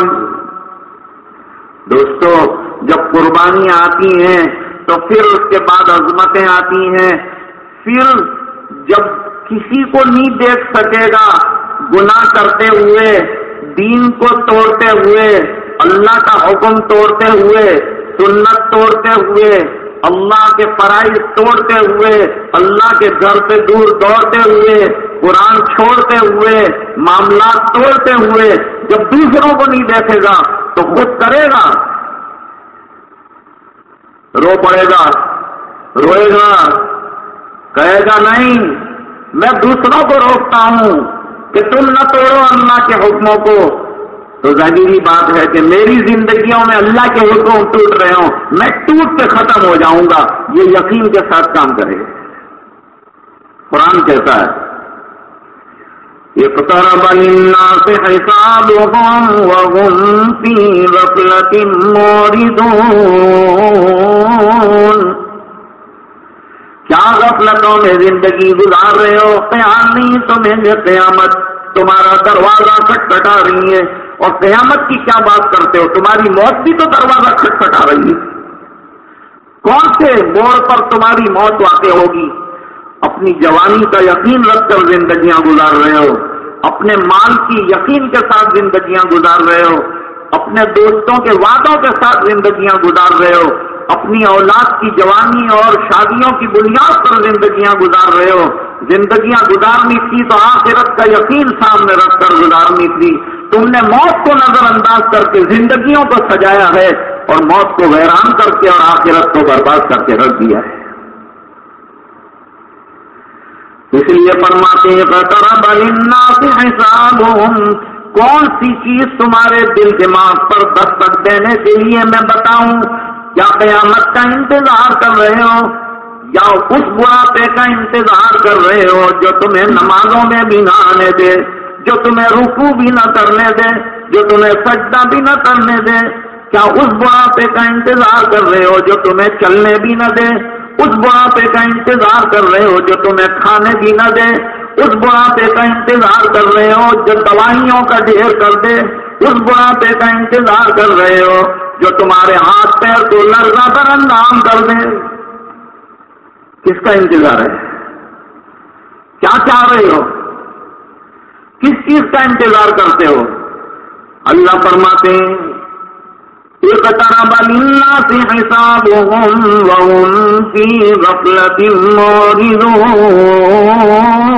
Speaker 2: دوستو جب قربانیاں آتی ہیں تو پھر اس کے بعد عظمتیں آتی ہیں. پھر جب کسی کو نہیں دیکھ سکے گا گناہ کرتے ہوئے، دین کو توڑتے ہوئے، اللہ کا حکم توڑتے ہوئے، سنت توڑتے ہوئے، اللہ کے فرائض توڑتے ہوئے، اللہ کے گھر سے دور دوڑتے ہوئے، قرآن چھوڑتے ہوئے، معاملات توڑتے ہوئے جب دوسروں کو نہیں دیکھے گا تو خود کرے گا، رو پڑے گا، روئے گا، کہے گا نہیں میں دوسروں کو روکتا ہوں کہ تم نہ توڑو اللہ کے حکموں کو، تو ظاہری بات ہے کہ میری زندگیوں میں اللہ کے حکم ٹوٹ رہے ہوں، میں ٹوٹ کے ختم ہو جاؤں گا، یہ یقین کے ساتھ کام کرے گا۔ قرآن کہتا ہے اقترب للناس حسابهم وهم في غفلة معرضون، کیا غفلتوں میں زندگی گزار رہے ہو؟ قیام نہیں تمہیں یہ قیامت تمہارا دروازہ کھٹکھٹا رہی ہے، اور قیامت کی کیا بات کرتے ہو؟ تمہاری موت بھی تو دروازہ کھٹکھٹا رہی ہے۔ کون سے موڑ پر تمہاری موت واقع ہوگی؟ اپنی جوانی کا یقین رکھ کر زندگیاں گزار رہے ہو، اپنے مال کی یقین کے ساتھ زندگیاں گزار رہے ہو، اپنے دوستوں کے وعدوں کے ساتھ زندگیاں گزار رہے ہو، اپنی اولاد کی جوانی اور شادیوں کی بنیاد پر زندگیاں گزار رہے ہو۔ زندگیاں گزارنی تھی تو آخرت کا یقین سامنے رکھ کر گزارنی تھی، تم نے موت کو نظر انداز کر کے زندگیوں کو سجایا ہے اور موت کو ویران کر کے اور آخرت کو برباد کر کے رکھ دیا ہے۔ اس لیے فرماتے ہیں اقترب للناس حسابهم، کون سی چیز تمہارے دل دماغ پر دستک دینے کے لیے میں بتاؤں؟ کیا قیامت کا انتظار کر رہے ہو یا اس بڑھاپے کا انتظار کر رہے ہو جو تمہیں نمازوں میں بھی نہ آنے دے، جو تمہیں رکوع بھی نہ کرنے دے، جو تمہیں سجدہ بھی نہ کرنے دے؟ کیا اس بڑھاپے کا انتظار کر رہے ہو جو تمہیں چلنے بھی نہ دے؟ اس بڑھاپے کا انتظار کر رہے ہو جو تمہیں کھانے بھی نہ دے؟ اس بڑھاپے کا انتظار کر رہے ہو جو دوائیوں کا ڈھیر کر دے؟ اس بڑھاپے کا انتظار کر رہے ہو جو تمہارے ہاتھ پیر کو لرزہ پر اندام کر دے؟ کس کا انتظار ہے؟ کیا چاہ رہے ہو؟ کس چیز کا انتظار کرتے ہو؟ اللہ فرماتے ہیں اقترب للناس حسابهم وهم في غفلة معرضون،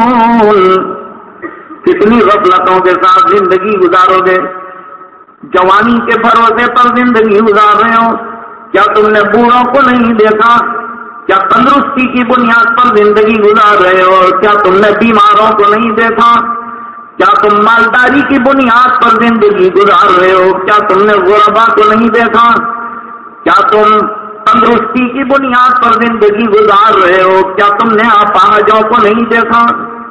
Speaker 2: کتنی غفلتوں کے ساتھ زندگی گزارو گے؟ جوانی کے بھروسے پر زندگی گزار رہے ہو؟ کیا تم نے بوڑھوں کو نہیں دیکھا؟ کیا تندرستی کی بنیاد پر زندگی گزار رہے ہو؟ کیا تم نے بیماروں کو نہیں دیکھا؟ کیا تم مالداری کی بنیاد پر زندگی گزار رہے ہو؟ کیا تم نے غربا کو نہیں دیکھا؟ کیا تم تندرستی کی بنیاد پر زندگی گزار رہے ہو؟ کیا تم نے اپاہجوں کو نہیں دیکھا؟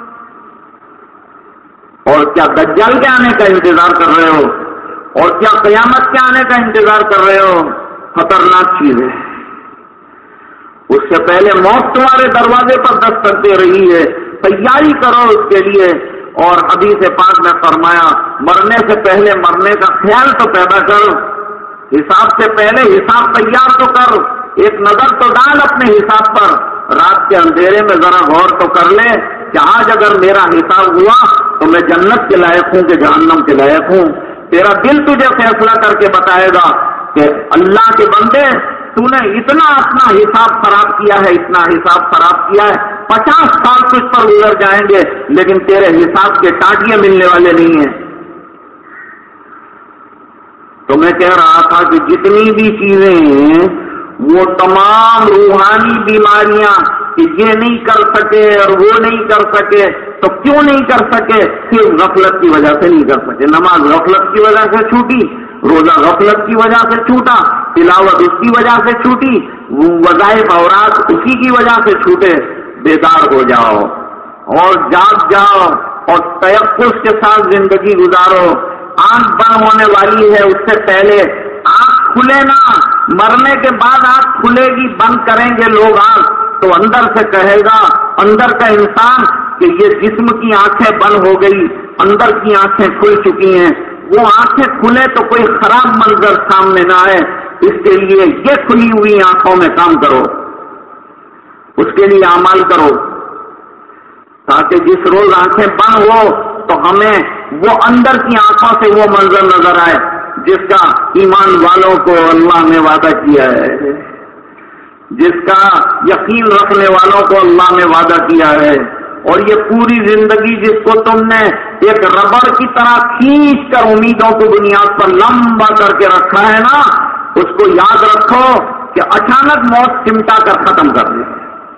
Speaker 2: اور کیا دجال کے آنے کا انتظار کر رہے ہو؟ اور کیا قیامت کے آنے کا انتظار کر رہے ہو؟ خطرناک چیز ہے۔ اس سے پہلے موت تمہارے دروازے پر دستک دے رہی ہے، تیاری کرو اس کے لیے۔ اور حدیث پاک میں فرمایا مرنے سے پہلے مرنے کا خیال تو پیدا کر، حساب سے پہلے حساب تیار تو کر، ایک نظر تو ڈال اپنے حساب پر، رات کے اندھیرے میں ذرا غور تو کر لے کہ آج اگر میرا حساب ہوا تو میں جنت کے لائق ہوں کہ جہنم کے لائق ہوں۔ تیرا دل تجھے فیصلہ کر کے بتائے گا کہ اللہ کے بندے تو نے اتنا اپنا حساب خراب کیا ہے، اتنا حساب خراب کیا ہے، پچاس سال تجھ پر گزر جائیں گے لیکن تیرے حساب کے ٹاٹیے ملنے والے نہیں ہیں۔ تو میں کہہ رہا تھا کہ جتنی بھی چیزیں ہیں وہ تمام روحانی بیماریاں کہ یہ نہیں کر سکے اور وہ نہیں کر سکے، تو کیوں نہیں کر سکے؟ صرف غفلت کی وجہ سے نہیں کر سکے۔ نماز غفلت کی وجہ سے چھوٹی، روزہ غفلت کی وجہ سے چھوٹا، تلاوت اس کی وجہ سے چھوٹی، وظائف اوراد اسی کی وجہ سے چھوٹے۔ بیدار ہو جاؤ اور جاگ جاؤ اور تیقظ کے ساتھ زندگی گزارو۔ آنکھ بند ہونے والی ہے، اس سے پہلے آنکھ کھلے نا، مرنے کے بعد آنکھ کھلے گی، بند کریں گے لوگ آنکھ تو اندر سے کہے گا اندر کا انسان کہ یہ جسم کی آنکھیں بند ہو گئی، اندر کی آنکھیں کھل چکی ہیں۔ وہ آنکھیں کھلے تو کوئی خراب منظر سامنے نہ آئے، اس کے لیے یہ کھلی ہوئی آنکھوں میں کام کرو، اس کے لیے اعمال کرو۔ تاکہ جس روز آنکھیں بند ہو تو ہمیں وہ اندر کی آنکھوں سے وہ منظر نظر آئے جس کا ایمان والوں کو اللہ نے وعدہ کیا ہے، جس کا یقین رکھنے والوں کو اللہ نے وعدہ کیا ہے. اور یہ پوری زندگی جس کو تم نے ایک ربڑ کی طرح کھینچ کر امیدوں کو بنیاد پر لمبا کر کے رکھا ہے نا، اس کو یاد رکھو کہ اچانک موت چمٹا کر ختم کر دے.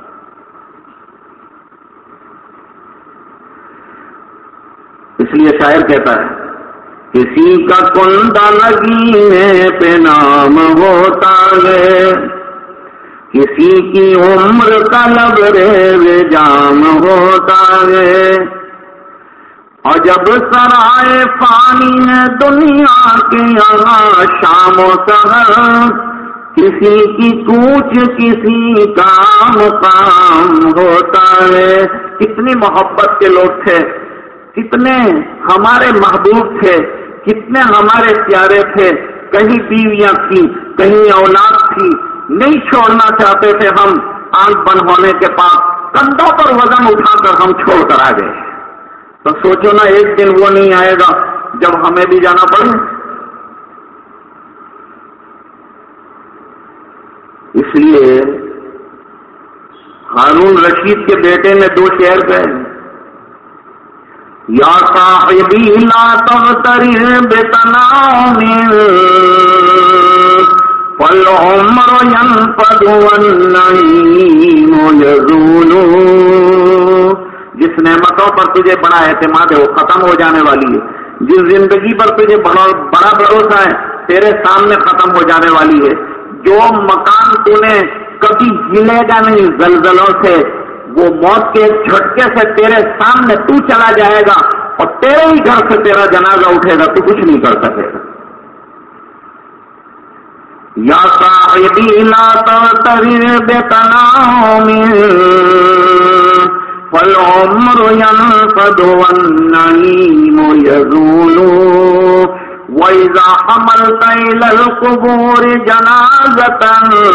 Speaker 2: اس لیے شاعر کہتا ہے کسی کا کنڈا لگینے پہ نام ہوتا ہے، کسی کی عمر کا لبریز جام ہوتا ہے. اور جب سرائے فانی ہے دنیا کے یہاں شام و سحر، کسی کی کوچ کسی کا مقام ہوتا ہے. کتنی محبت کے لوگ تھے، کتنے ہمارے محبوب تھے، کتنے ہمارے پیارے تھے. کہیں بیویاں تھی، کہیں اولاد تھی، نہیں چھوڑنا چاہتے تھے ہم. آنکھ بند ہونے کے بعد کندھوں پر وزن اٹھا کر ہم چھوڑ کر آ گئے. تو سوچو نا ایک دن وہ نہیں آئے گا جب ہمیں بھی جانا پڑے. اس لیے ہارون رشید کے بیٹے نے دو شعر کہے، یا صاحبی لا تغتر بتنام والعمر ينفد والنعيم يزول. جس نعمتوں پر تجھے بڑا اعتماد ہے وہ ختم ہو جانے والی ہے. جس زندگی پر تجھے بڑا بڑا بھروسہ ہے تیرے سامنے ختم ہو جانے والی ہے. جو مکان تو نے کبھی ہلے گا نہیں زلزلوں سے، وہ موت کے جھٹکے سے تیرے سامنے تو چلا جائے گا اور تیرے ہی گھر سے تیرا جنازہ اٹھے گا، تو کچھ نہیں کر سکے گا. یا صاحبی لا تغتر بتنام والعمر ينفد والنعيم يزول. وإذا حملت إلى القبور جنازة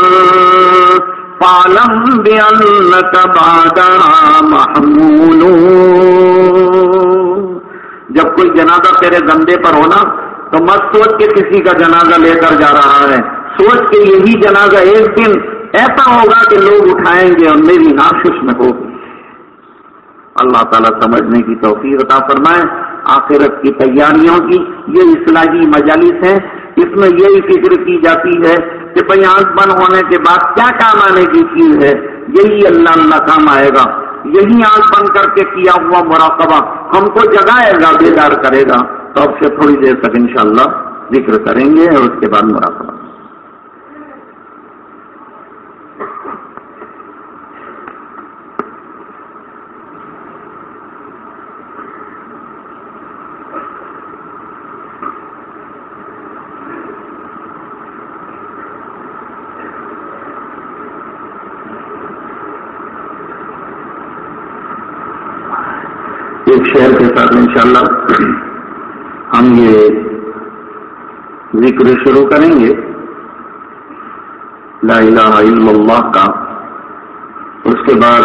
Speaker 2: فاعلم بأنك بعدها محمول. جب کوئی جنازہ تیرے گندے پر ہونا تو مت سوچ کہ کسی کا جنازہ لے کر جا رہا ہے، سوچ کہ یہی جنازہ ایک دن ایسا ہوگا کہ لوگ اٹھائیں گے اور میری نعش میں ہوگی. اللہ تعالیٰ سمجھنے کی توفیق عطا فرمائے. آخرت کی تیاریوں کی یہ اصلاحی مجالس ہیں، اس میں یہی فکر کی جاتی ہے کہ بھئی آنکھ بند ہونے کے بعد کیا کام آنے کی چیز ہے، یہی اللہ اللہ کام آئے گا. یہی آنکھ بند کر کے کیا ہوا مراقبہ ہم کو جگائے گا، بیدار کرے گا. تو اب سے تھوڑی دیر تک انشاءاللہ ذکر کریں گے اور اس کے بعد مراقبہ. ایک شعر کے ساتھ انشاءاللہ ہم یہ ذکر شروع کریں گے لا الہ الا اللہ کا. اس کے بعد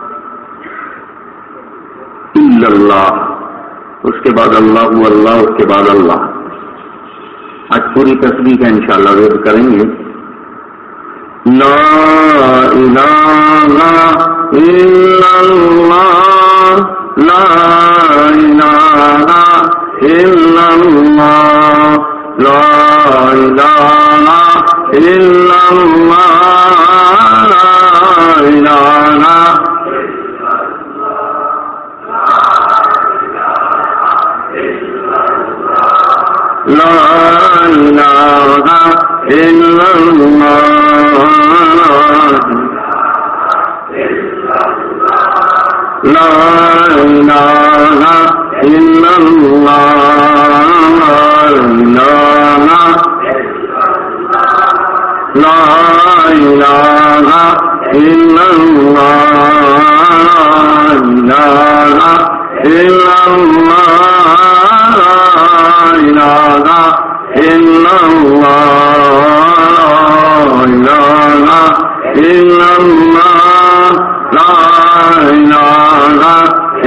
Speaker 2: الا اللہ، اس کے بعد اللہ اللہ، اس کے بعد اللہ. آج پوری تسبیح کا انشاءاللہ ذکر کریں گے. لا الہ الا اللہ، لا الہ الا اللہ، لا الہ الا اللہ، لا الہ لا الہ الا اللہ، لا الہ الا اللہ، لا الہ الا اللہ، لا الہ الا اللہ، لا الہ الا اللہ، لا الہ الا اللہ، لا الہ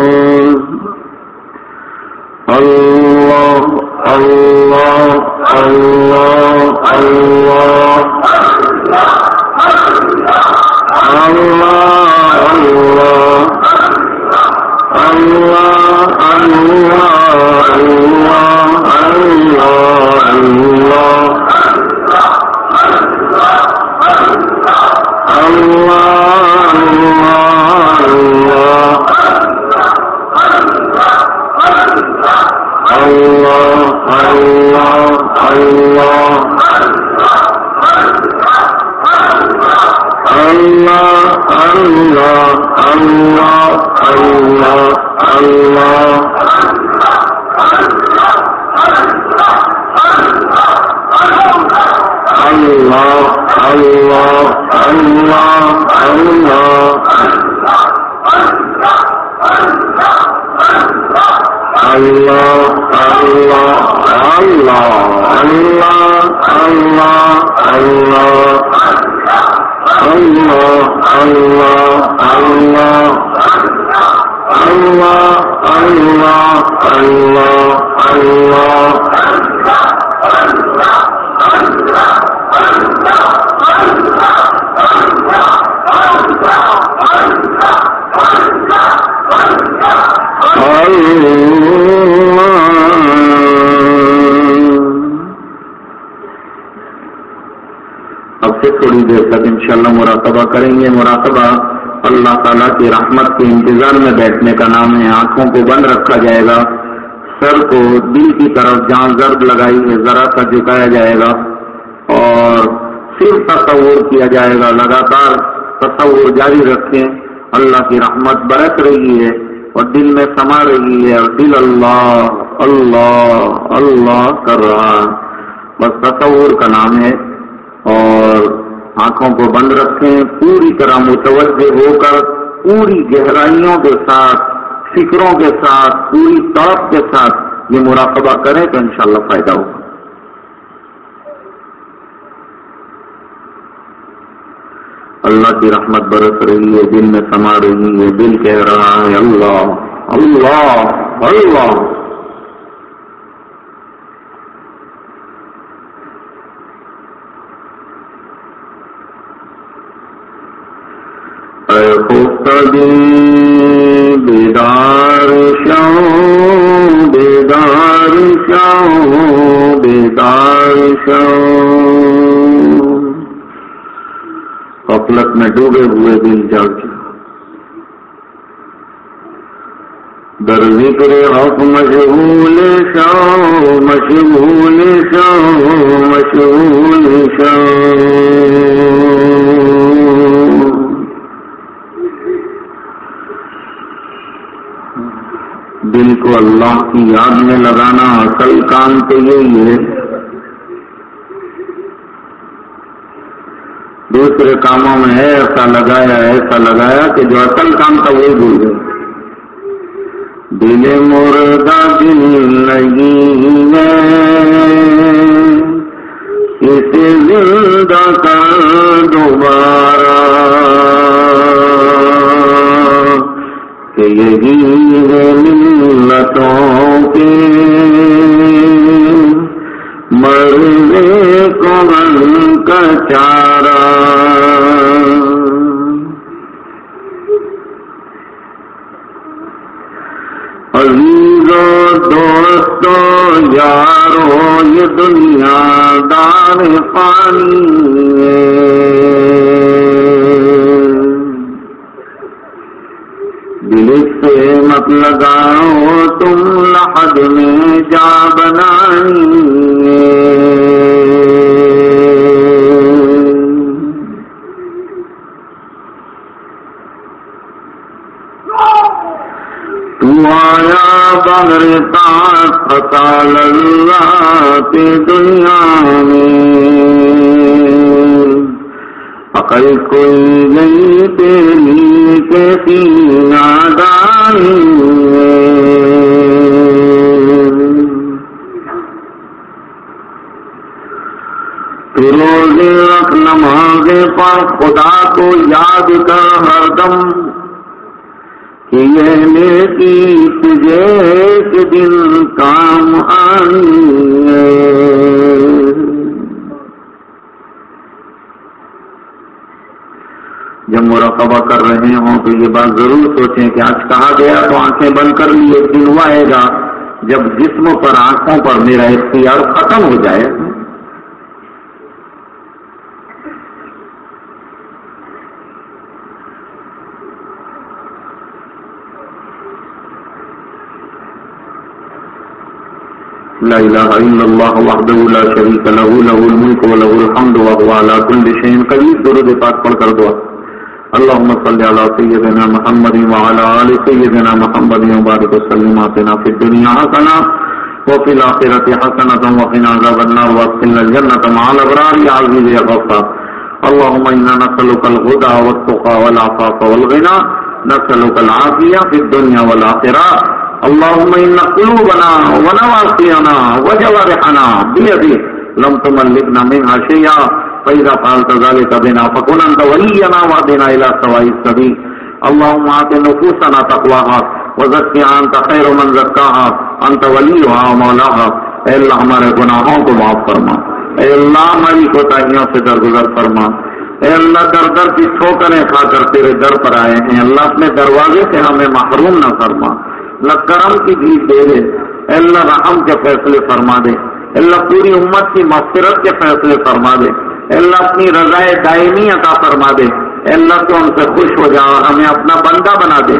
Speaker 2: تھوڑی دیر تک انشاءاللہ مراقبہ کریں گے. مراقبہ اللہ تعالیٰ کی رحمت کے انتظار میں بیٹھنے کا نام ہے. آنکھوں کو بند رکھا جائے گا, سر کو دل کی طرف جہاں ضرب لگائی ہے ذرا سا جھکایا جائے گا اور صرف تصور کیا جائے گا. لگاتار تصور جاری رکھیں. اللہ کی رحمت برس رہی ہے اور دل میں سما رہی ہے اور دل اللہ اللہ اللہ کر رہا ہے. بس تصور کا نام ہے. اور آنکھوں کو بند رکھیں, پوری طرح متوجہ ہو کر پوری گہرائیوں کے ساتھ, فکروں کے ساتھ, پوری طاقت کے ساتھ یہ مراقبہ کریں تو انشاءاللہ فائدہ ہوگا. اللہ کی رحمت برس رہی ہے, دل میں سما رہی ہے, دل کہہ رہا ہے اللہ اللہ اللہ. اے خفتگی بیدار شو بیدار شو بیدار شو. غفلت میں ڈوبے ہوئے دل جاگ جاؤ. در ذکر حق مشغول شو مشغول شو مشغول شو. دل کو اللہ کی یاد میں لگانا اصل کام تو یہی ہے. دوسرے کاموں میں ہے ایسا لگایا ایسا لگایا کہ جو اصل کام تھا وہی بھول گئے. دل مردہ دل نہیں ہے اسے زندہ کر دوبارہ کہ یہی ہے ملتوں کے مرنے کو من کا چارہ. عزیزو دوستو یارو یہ دنیا دار فانی ہے. دل سے مت لگاؤ تم لحد میں جا بنانی ہے. تو آیا بغیر طاقت فسال اللہ کی دنیا میں. عقل کوئی نہیں تیری کیسی نادانی ہے. تو روزے رکھ نمازیں پڑھ خدا کو یاد کر ہر دم کہ یہ نیکی تجھے ایک دن کام آنی ہے. جب مراقبہ کر رہے ہوں تو یہ بات ضرور سوچیں کہ آج کہا گیا تو آنکھیں بند کر لی. ایک دن وہ آئے گا جب جسم پر آنکھوں پر میرا اختیار ختم ہو جائے. لا الہ الا اللہ وحدہ لا شریک لہ لہ الملک و لہ الحمد وهو علی کل شیء قدیر. درود پاک پڑھ کر دعا. اللهم صل على سيدنا محمد وعلى آل سيدنا محمد وبارك وسلم. آتنا في الدنيا حسنة وفي الآخرة حسنة وقنا عذاب النار وادخلنا الجنة مع الأبرار يا عزيز يا غفار. اللهم إنا نسألك الهدى والتقى والعفاف والغنى، نسألك العافية في الدنيا والآخرة. اللهم إن قلوبنا ونواصينا وجوارحنا بيدك لم تملكنا منها شيئا، فإذا فعلت ذلك بنا فكن أنت ولينا واهدنا إلى سواء السبيل. اللهم آت نفوسنا تقواها وزكها أنت خير من زكاها أنت وليها ومولاها. اے اللہ ہمارے گناہوں کو معاف فرما، اے اللہ ہماری کوتاہیوں سے درگزر فرما. اے اللہ در در کی ٹھوکریں کھا کر تیرے در پر آئے ہیں، اللہ اپنے دروازے سے ہمیں محروم نہ فرما. اللہ کرم کی بھیک دے دے، اے اللہ رحم کے فیصلے فرما دے، اے اللہ پوری امت کی مغفرت کے فیصلے فرما دے، اے اللہ اپنی رضائے دائمی عطا فرما دے. اے اللہ تو ہم سے خوش ہو جا اور ہمیں اپنا بندہ بنا دے،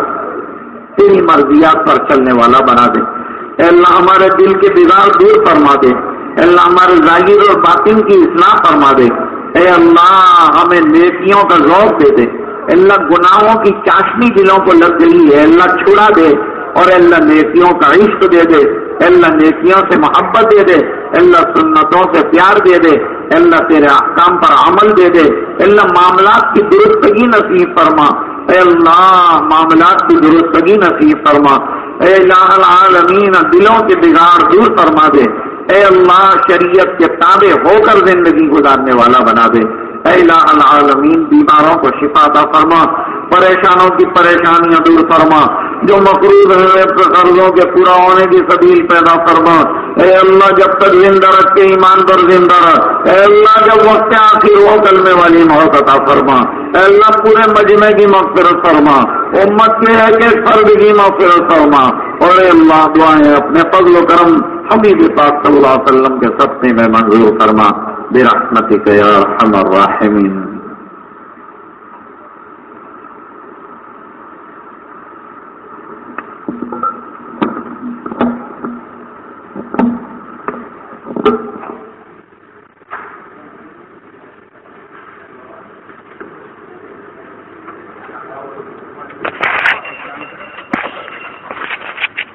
Speaker 2: تیری مرضیات پر چلنے والا بنا دے. اے اللہ ہمارے دل کے بگاڑ دور فرما دے، اے اللہ ہمارے ظاہر اور باطن کی اصلاح فرما دے. اے اللہ ہمیں نیکیوں کا ذوق دے دے. اے اللہ گناہوں کی چاشنی دلوں کو لگ گئی ہے، اللہ چھڑا دے، اور اے اللہ نیکیوں کا عشق دے دے. اے اللہ نیکیوں سے محبت دے دے، اے اللہ سنتوں سے پیار دے دے، اے اللہ تیرے احکام پر عمل دے دے. اے اللہ معاملات کی درستگی نصیب فرما، اے اللہ معاملات کی درستگی نصیب فرما. اے الہ العالمین دلوں کے بگاڑ دور فرما دے. اے اللہ شریعت کے تابع ہو کر زندگی گزارنے والا بنا دے. اے الہ العالمین بیماروں کو شفا عطا فرما، پریشانوں کی پریشانیاں دور فرما، جو مقروض ہیں قرضوں کے پورا ہونے کی سبیل پیدا فرما. اے اللہ جب تک زندہ رکھ کے ایمان پر زندہ رکھ. اے اللہ جب وقت آخر ہو کلمے والی موت عطا فرما. اے اللہ پورے مجمع کی مغفرت فرما، امت کے ایک ایک فرد کی مغفرت فرما. اور اے اللہ دعائیں اپنے فضل و کرم حبیب پاک صلی اللہ علیہ وسلم کے صدقے میں منظور فرما برحمتک یا ارحم الراحمین.